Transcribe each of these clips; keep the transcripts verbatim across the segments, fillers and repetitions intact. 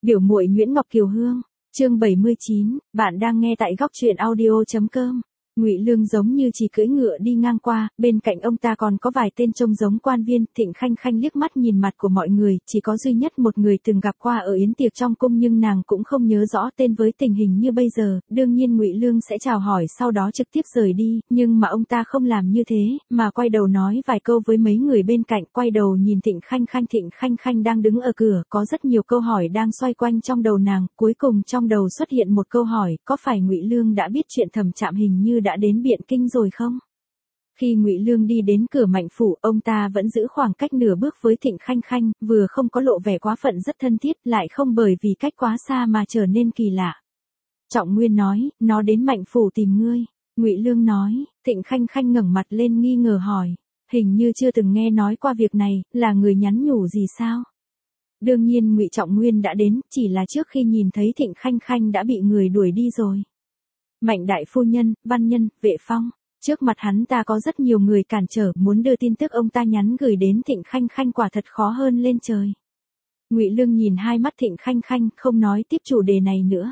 Biểu muội Nguyễn Ngọc Kiều Hương, chương bảy mươi chín, bạn đang nghe tại góc truyện audio chấm com. Ngụy Lương giống như chỉ cưỡi ngựa đi ngang qua, bên cạnh ông ta còn có vài tên trông giống quan viên. Thịnh Khanh Khanh liếc mắt nhìn mặt của mọi người, chỉ có duy nhất một người từng gặp qua ở yến tiệc trong cung nhưng nàng cũng không nhớ rõ tên. Với tình hình như bây giờ, đương nhiên Ngụy Lương sẽ chào hỏi sau đó trực tiếp rời đi, nhưng mà ông ta không làm như thế, mà quay đầu nói vài câu với mấy người bên cạnh, quay đầu nhìn Thịnh Khanh Khanh. Thịnh Khanh Khanh đang đứng ở cửa, có rất nhiều câu hỏi đang xoay quanh trong đầu nàng, cuối cùng trong đầu xuất hiện một câu hỏi, có phải Ngụy Lương đã biết chuyện Thẩm Trạm hình như đã đến Biện Kinh rồi không? Khi Ngụy Lương đi đến cửa Mạnh phủ, ông ta vẫn giữ khoảng cách nửa bước với Thịnh Khanh Khanh, vừa không có lộ vẻ quá phận rất thân thiết, lại không bởi vì cách quá xa mà trở nên kỳ lạ. Trọng Nguyên nói, nó đến Mạnh phủ tìm ngươi. Ngụy Lương nói. Thịnh Khanh Khanh ngẩng mặt lên nghi ngờ hỏi, hình như chưa từng nghe nói qua việc này, là người nhắn nhủ gì sao? Đương nhiên Ngụy Trọng Nguyên đã đến, chỉ là trước khi nhìn thấy Thịnh Khanh Khanh đã bị người đuổi đi rồi. Mạnh đại phu nhân, văn nhân, Vệ Phong, trước mặt hắn ta có rất nhiều người cản trở, muốn đưa tin tức ông ta nhắn gửi đến Thịnh Khanh Khanh quả thật khó hơn lên trời. Ngụy Lương nhìn hai mắt Thịnh Khanh Khanh, không nói tiếp chủ đề này nữa.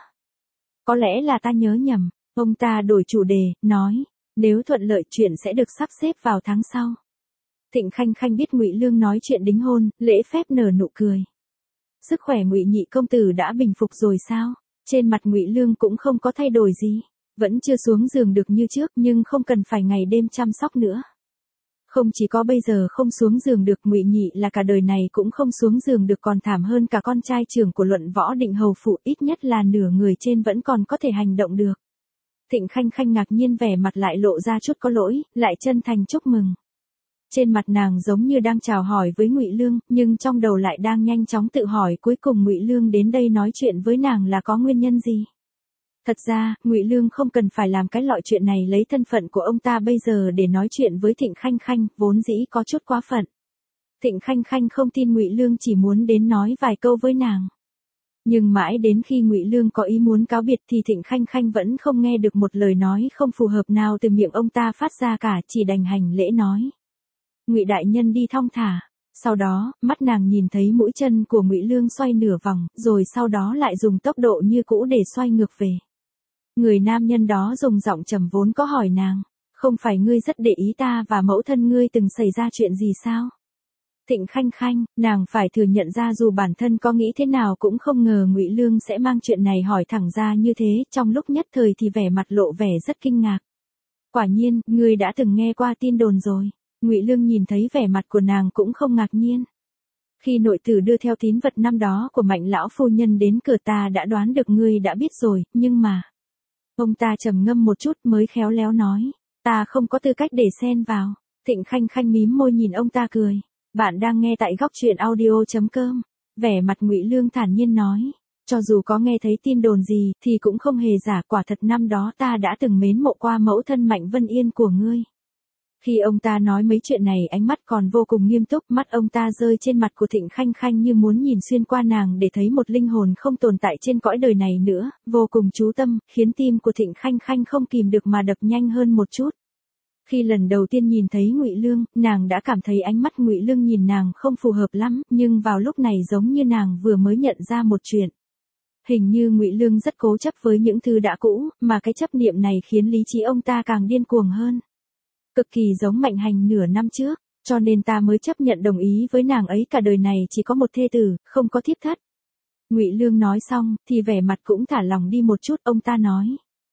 Có lẽ là ta nhớ nhầm, ông ta đổi chủ đề, nói, nếu thuận lợi chuyện sẽ được sắp xếp vào tháng sau. Thịnh Khanh Khanh biết Ngụy Lương nói chuyện đính hôn, lễ phép nở nụ cười. Sức khỏe Ngụy nhị công tử đã bình phục rồi sao? Trên mặt Ngụy Lương cũng không có thay đổi gì. Vẫn chưa xuống giường được như trước nhưng không cần phải ngày đêm chăm sóc nữa. Không chỉ có bây giờ không xuống giường được, Ngụy nhị là cả đời này cũng không xuống giường được, còn thảm hơn cả con trai trưởng của Luận Võ Định hầu phủ, ít nhất là nửa người trên vẫn còn có thể hành động được. Thịnh Khanh Khanh ngạc nhiên, vẻ mặt lại lộ ra chút có lỗi, lại chân thành chúc mừng. Trên mặt nàng giống như đang chào hỏi với Ngụy Lương, nhưng trong đầu lại đang nhanh chóng tự hỏi cuối cùng Ngụy Lương đến đây nói chuyện với nàng là có nguyên nhân gì. Thật ra, Ngụy Lương không cần phải làm cái loại chuyện này, lấy thân phận của ông ta bây giờ để nói chuyện với Thịnh Khanh Khanh, vốn dĩ có chút quá phận. Thịnh Khanh Khanh không tin Ngụy Lương chỉ muốn đến nói vài câu với nàng. Nhưng mãi đến khi Ngụy Lương có ý muốn cáo biệt thì Thịnh Khanh Khanh vẫn không nghe được một lời nói không phù hợp nào từ miệng ông ta phát ra cả, chỉ đành hành lễ nói. Ngụy đại nhân đi thong thả. Sau đó, mắt nàng nhìn thấy mũi chân của Ngụy Lương xoay nửa vòng, rồi sau đó lại dùng tốc độ như cũ để xoay ngược về. Người nam nhân đó dùng giọng trầm vốn có hỏi nàng, không phải ngươi rất để ý ta và mẫu thân ngươi từng xảy ra chuyện gì sao? Thịnh Khanh Khanh, nàng phải thừa nhận ra dù bản thân có nghĩ thế nào cũng không ngờ Ngụy Lương sẽ mang chuyện này hỏi thẳng ra như thế, trong lúc nhất thời thì vẻ mặt lộ vẻ rất kinh ngạc. Quả nhiên, ngươi đã từng nghe qua tin đồn rồi. Ngụy Lương nhìn thấy vẻ mặt của nàng cũng không ngạc nhiên. Khi nội tử đưa theo tín vật năm đó của Mạnh lão phu nhân đến cửa, ta đã đoán được ngươi đã biết rồi, nhưng mà... Ông ta trầm ngâm một chút mới khéo léo nói, ta không có tư cách để xen vào. Thịnh Khanh Khanh mím môi nhìn ông ta cười. Bạn đang nghe tại góc truyện audio chấm com. Vẻ mặt Ngụy Lương thản nhiên nói, cho dù có nghe thấy tin đồn gì thì cũng không hề giả, quả thật năm đó ta đã từng mến mộ qua mẫu thân Mạnh Vân Yên của ngươi. Khi ông ta nói mấy chuyện này ánh mắt còn vô cùng nghiêm túc, mắt ông ta rơi trên mặt của Thịnh Khanh Khanh như muốn nhìn xuyên qua nàng để thấy một linh hồn không tồn tại trên cõi đời này nữa, vô cùng chú tâm, khiến tim của Thịnh Khanh Khanh không kìm được mà đập nhanh hơn một chút. Khi lần đầu tiên nhìn thấy Ngụy Lương, nàng đã cảm thấy ánh mắt Ngụy Lương nhìn nàng không phù hợp lắm, nhưng vào lúc này giống như nàng vừa mới nhận ra một chuyện. Hình như Ngụy Lương rất cố chấp với những thứ đã cũ, mà cái chấp niệm này khiến lý trí ông ta càng điên cuồng hơn. Cực kỳ giống Mạnh Hành nửa năm trước, cho nên ta mới chấp nhận đồng ý với nàng ấy, cả đời này chỉ có một thê tử, không có thiếp thất. Ngụy Lương nói xong, thì vẻ mặt cũng thả lỏng đi một chút, ông ta nói.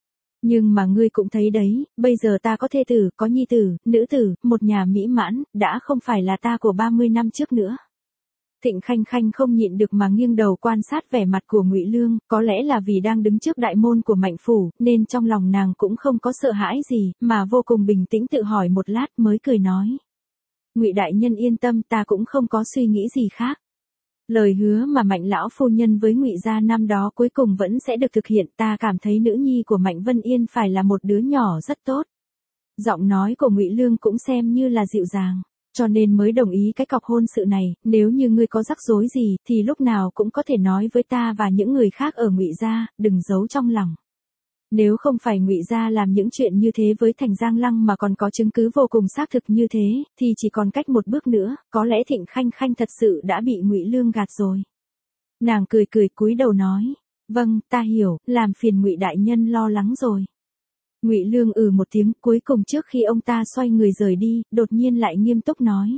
Nhưng mà ngươi cũng thấy đấy, bây giờ ta có thê tử, có nhi tử, nữ tử, một nhà mỹ mãn, đã không phải là ta của ba mươi năm trước nữa. Thịnh Khanh Khanh không nhịn được mà nghiêng đầu quan sát vẻ mặt của Ngụy Lương, có lẽ là vì đang đứng trước đại môn của Mạnh phủ, nên trong lòng nàng cũng không có sợ hãi gì, mà vô cùng bình tĩnh tự hỏi một lát mới cười nói. Ngụy đại nhân yên tâm, ta cũng không có suy nghĩ gì khác. Lời hứa mà Mạnh lão phu nhân với Ngụy gia năm đó cuối cùng vẫn sẽ được thực hiện, ta cảm thấy nữ nhi của Mạnh Vân Yên phải là một đứa nhỏ rất tốt. Giọng nói của Ngụy Lương cũng xem như là dịu dàng. Cho nên mới đồng ý cái cọc hôn sự này, nếu như ngươi có rắc rối gì thì lúc nào cũng có thể nói với ta và những người khác ở Ngụy gia, đừng giấu trong lòng. Nếu không phải Ngụy gia làm những chuyện như thế với Thành Giang Lăng mà còn có chứng cứ vô cùng xác thực như thế, thì chỉ còn cách một bước nữa, có lẽ Thịnh Khanh Khanh thật sự đã bị Ngụy Lương gạt rồi. Nàng cười cười cúi đầu nói, vâng, ta hiểu, làm phiền Ngụy đại nhân lo lắng rồi. Ngụy Lương ừ một tiếng, cuối cùng trước khi ông ta xoay người rời đi, đột nhiên lại nghiêm túc nói.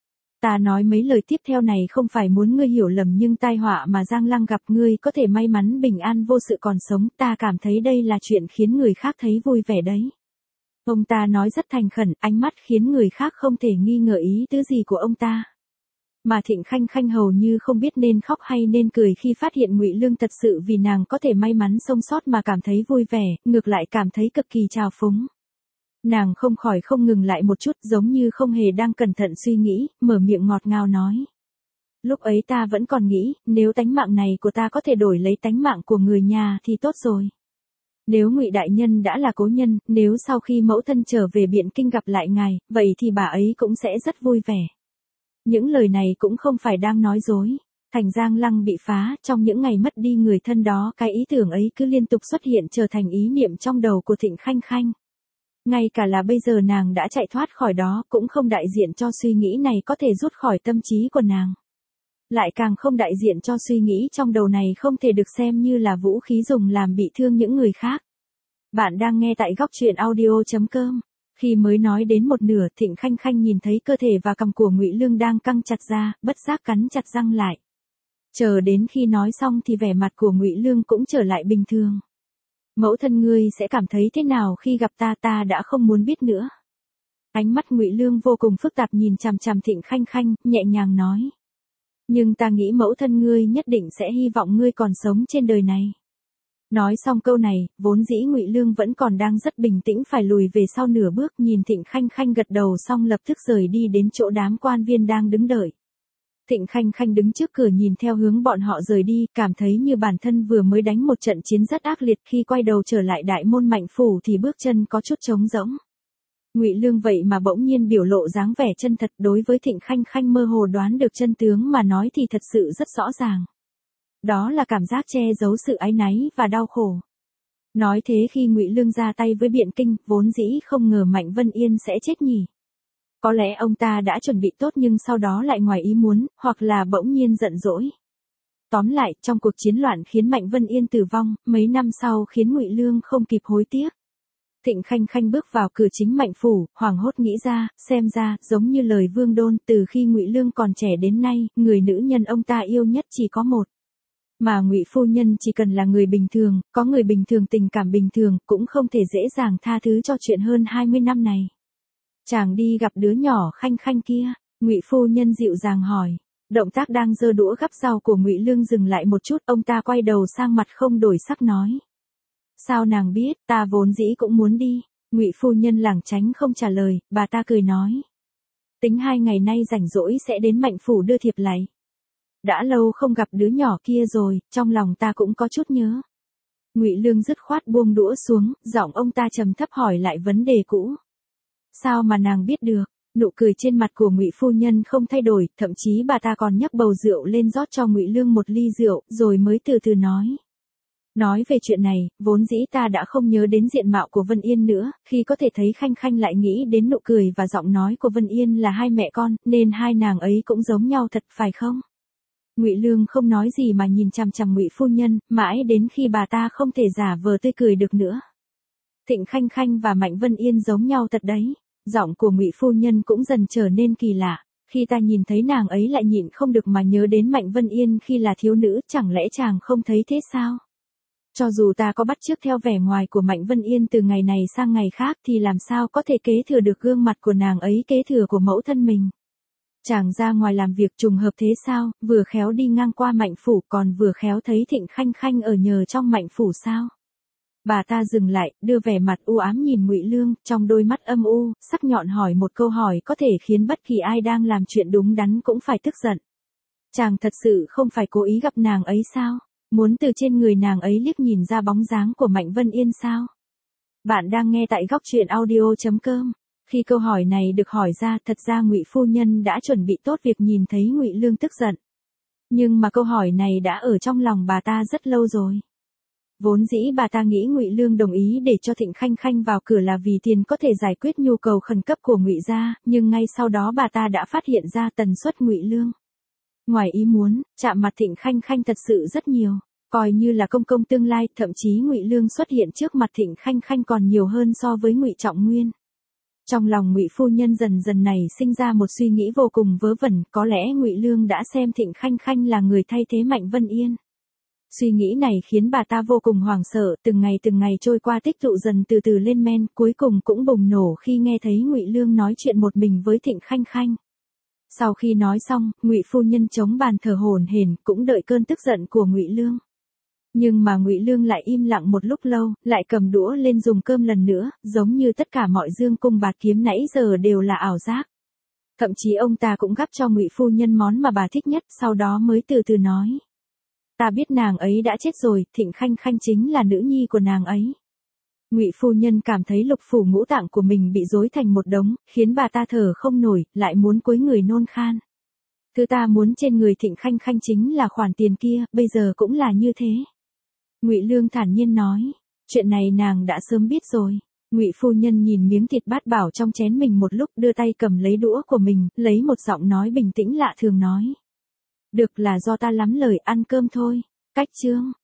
Ta nói mấy lời tiếp theo này không phải muốn ngươi hiểu lầm, nhưng tai họa mà Giang Lăng gặp ngươi có thể may mắn bình an vô sự còn sống, ta cảm thấy đây là chuyện khiến người khác thấy vui vẻ đấy. Ông ta nói rất thành khẩn, ánh mắt khiến người khác không thể nghi ngờ ý tứ gì của ông ta. Mà Thịnh Khanh Khanh hầu như không biết nên khóc hay nên cười khi phát hiện Ngụy Lương thật sự vì nàng có thể may mắn sống sót mà cảm thấy vui vẻ, ngược lại cảm thấy cực kỳ trào phúng. Nàng không khỏi không ngừng lại một chút, giống như không hề đang cẩn thận suy nghĩ, mở miệng ngọt ngào nói. Lúc ấy ta vẫn còn nghĩ, nếu tánh mạng này của ta có thể đổi lấy tánh mạng của người nhà thì tốt rồi. Nếu Ngụy đại nhân đã là cố nhân, nếu sau khi mẫu thân trở về Biện Kinh gặp lại ngài, vậy thì bà ấy cũng sẽ rất vui vẻ. Những lời này cũng không phải đang nói dối. Thành Giang Lăng bị phá, trong những ngày mất đi người thân đó, cái ý tưởng ấy cứ liên tục xuất hiện trở thành ý niệm trong đầu của Thịnh Khanh Khanh. Ngay cả là bây giờ nàng đã chạy thoát khỏi đó, cũng không đại diện cho suy nghĩ này có thể rút khỏi tâm trí của nàng. Lại càng không đại diện cho suy nghĩ trong đầu này không thể được xem như là vũ khí dùng làm bị thương những người khác. Bạn đang nghe tại góc truyện audio chấm com. Khi mới nói đến một nửa, Thịnh Khanh Khanh nhìn thấy cơ thể và cằm của Ngụy Lương đang căng chặt ra, bất giác cắn chặt răng lại. Chờ đến khi nói xong thì vẻ mặt của Ngụy Lương cũng trở lại bình thường. Mẫu thân ngươi sẽ cảm thấy thế nào khi gặp ta, ta đã không muốn biết nữa. Ánh mắt Ngụy Lương vô cùng phức tạp nhìn chằm chằm Thịnh Khanh Khanh, nhẹ nhàng nói. Nhưng ta nghĩ mẫu thân ngươi nhất định sẽ hy vọng ngươi còn sống trên đời này. Nói xong câu này, vốn dĩ Ngụy Lương vẫn còn đang rất bình tĩnh phải lùi về sau nửa bước, nhìn Thịnh Khanh Khanh gật đầu xong lập tức rời đi đến chỗ đám quan viên đang đứng đợi. Thịnh Khanh Khanh đứng trước cửa nhìn theo hướng bọn họ rời đi, cảm thấy như bản thân vừa mới đánh một trận chiến rất ác liệt, khi quay đầu trở lại đại môn Mạnh phủ thì bước chân có chút trống rỗng. Ngụy Lương vậy mà bỗng nhiên biểu lộ dáng vẻ chân thật, đối với Thịnh Khanh Khanh mơ hồ đoán được chân tướng mà nói thì thật sự rất rõ ràng. Đó là cảm giác che giấu sự áy náy và đau khổ. Nói thế khi Ngụy Lương ra tay với Biện Kinh, vốn dĩ không ngờ Mạnh Vân Yên sẽ chết nhỉ. Có lẽ ông ta đã chuẩn bị tốt nhưng sau đó lại ngoài ý muốn, hoặc là bỗng nhiên giận dỗi. Tóm lại, trong cuộc chiến loạn khiến Mạnh Vân Yên tử vong, mấy năm sau khiến Ngụy Lương không kịp hối tiếc. Thịnh Khanh Khanh bước vào cửa chính Mạnh phủ, hoảng hốt nghĩ ra, xem ra, giống như lời Vương Đôn, từ khi Ngụy Lương còn trẻ đến nay, người nữ nhân ông ta yêu nhất chỉ có một. Mà Ngụy phu nhân chỉ cần là người bình thường, có người bình thường tình cảm bình thường, cũng không thể dễ dàng tha thứ cho chuyện hơn hai mươi năm này. Chàng đi gặp đứa nhỏ Khanh Khanh kia, Ngụy phu nhân dịu dàng hỏi. Động tác đang giơ đũa gắp rau của Ngụy Lương dừng lại một chút, ông ta quay đầu sang mặt không đổi sắc nói. Sao nàng biết, ta vốn dĩ cũng muốn đi. Ngụy phu nhân lảng tránh không trả lời, bà ta cười nói. Tính hai ngày nay rảnh rỗi sẽ đến Mạnh phủ đưa thiệp lạy. Đã lâu không gặp đứa nhỏ kia rồi, trong lòng ta cũng có chút nhớ. Ngụy Lương dứt khoát buông đũa xuống, giọng ông ta trầm thấp hỏi lại vấn đề cũ. Sao mà nàng biết được? Nụ cười trên mặt của Ngụy phu nhân không thay đổi, thậm chí bà ta còn nhấc bầu rượu lên rót cho Ngụy Lương một ly rượu, rồi mới từ từ nói. Nói về chuyện này, vốn dĩ ta đã không nhớ đến diện mạo của Vân Yên nữa, khi có thể thấy Khanh Khanh lại nghĩ đến nụ cười và giọng nói của Vân Yên là hai mẹ con, nên hai nàng ấy cũng giống nhau thật phải không? Ngụy Lương không nói gì mà nhìn chằm chằm Ngụy phu nhân, mãi đến khi bà ta không thể giả vờ tươi cười được nữa. Thịnh Khanh Khanh và Mạnh Vân Yên giống nhau thật đấy. Giọng của Ngụy phu nhân cũng dần trở nên kỳ lạ, khi ta nhìn thấy nàng ấy lại nhịn không được mà nhớ đến Mạnh Vân Yên khi là thiếu nữ, chẳng lẽ chàng không thấy thế sao? Cho dù ta có bắt chước theo vẻ ngoài của Mạnh Vân Yên từ ngày này sang ngày khác thì làm sao có thể kế thừa được gương mặt của nàng ấy, kế thừa của mẫu thân mình. Chàng ra ngoài làm việc trùng hợp thế sao, vừa khéo đi ngang qua Mạnh phủ còn vừa khéo thấy Thịnh Khanh Khanh ở nhờ trong Mạnh phủ sao? Bà ta dừng lại, đưa vẻ mặt u ám nhìn Ngụy Lương, trong đôi mắt âm u, sắc nhọn hỏi một câu hỏi có thể khiến bất kỳ ai đang làm chuyện đúng đắn cũng phải tức giận. Chàng thật sự không phải cố ý gặp nàng ấy sao? Muốn từ trên người nàng ấy liếc nhìn ra bóng dáng của Mạnh Vân Yên sao? Bạn đang nghe tại góc truyện audio chấm com. Khi câu hỏi này được hỏi ra, thật ra Ngụy phu nhân đã chuẩn bị tốt việc nhìn thấy Ngụy Lương tức giận. Nhưng mà câu hỏi này đã ở trong lòng bà ta rất lâu rồi. Vốn dĩ bà ta nghĩ Ngụy Lương đồng ý để cho Thịnh Khanh Khanh vào cửa là vì tiền có thể giải quyết nhu cầu khẩn cấp của Ngụy gia, nhưng ngay sau đó bà ta đã phát hiện ra tần suất Ngụy Lương. Ngoài ý muốn, chạm mặt Thịnh Khanh Khanh thật sự rất nhiều, coi như là công công tương lai, thậm chí Ngụy Lương xuất hiện trước mặt Thịnh Khanh Khanh còn nhiều hơn so với Ngụy Trọng Nguyên. Trong lòng Ngụy phu nhân dần dần này sinh ra một suy nghĩ vô cùng vớ vẩn, có lẽ Ngụy Lương đã xem Thịnh Khanh Khanh là người thay thế Mạnh Vân Yên. Suy nghĩ này khiến bà ta vô cùng hoảng sợ, từng ngày từng ngày trôi qua tích tụ dần từ từ lên men, cuối cùng cũng bùng nổ khi nghe thấy Ngụy Lương nói chuyện một mình với Thịnh Khanh Khanh. Sau khi nói xong, Ngụy phu nhân chống bàn thở hổn hển, cũng đợi cơn tức giận của Ngụy Lương. Nhưng mà Ngụy Lương lại im lặng một lúc lâu, lại cầm đũa lên dùng cơm lần nữa, giống như tất cả mọi dương cung bạt kiếm nãy giờ đều là ảo giác. Thậm chí ông ta cũng gắp cho Ngụy phu nhân món mà bà thích nhất, sau đó mới từ từ nói: "Ta biết nàng ấy đã chết rồi, Thịnh Khanh Khanh chính là nữ nhi của nàng ấy." Ngụy phu nhân cảm thấy lục phủ ngũ tạng của mình bị rối thành một đống, khiến bà ta thở không nổi, lại muốn cúi người nôn khan. "Thứ ta muốn trên người Thịnh Khanh Khanh chính là khoản tiền kia, bây giờ cũng là như thế." Ngụy Lương thản nhiên nói: "Chuyện này nàng đã sớm biết rồi." Ngụy phu nhân nhìn miếng thịt bát bảo trong chén mình một lúc, đưa tay cầm lấy đũa của mình, lấy một giọng nói bình tĩnh lạ thường nói: "Được, là do ta lắm lời, ăn cơm thôi." Cách chương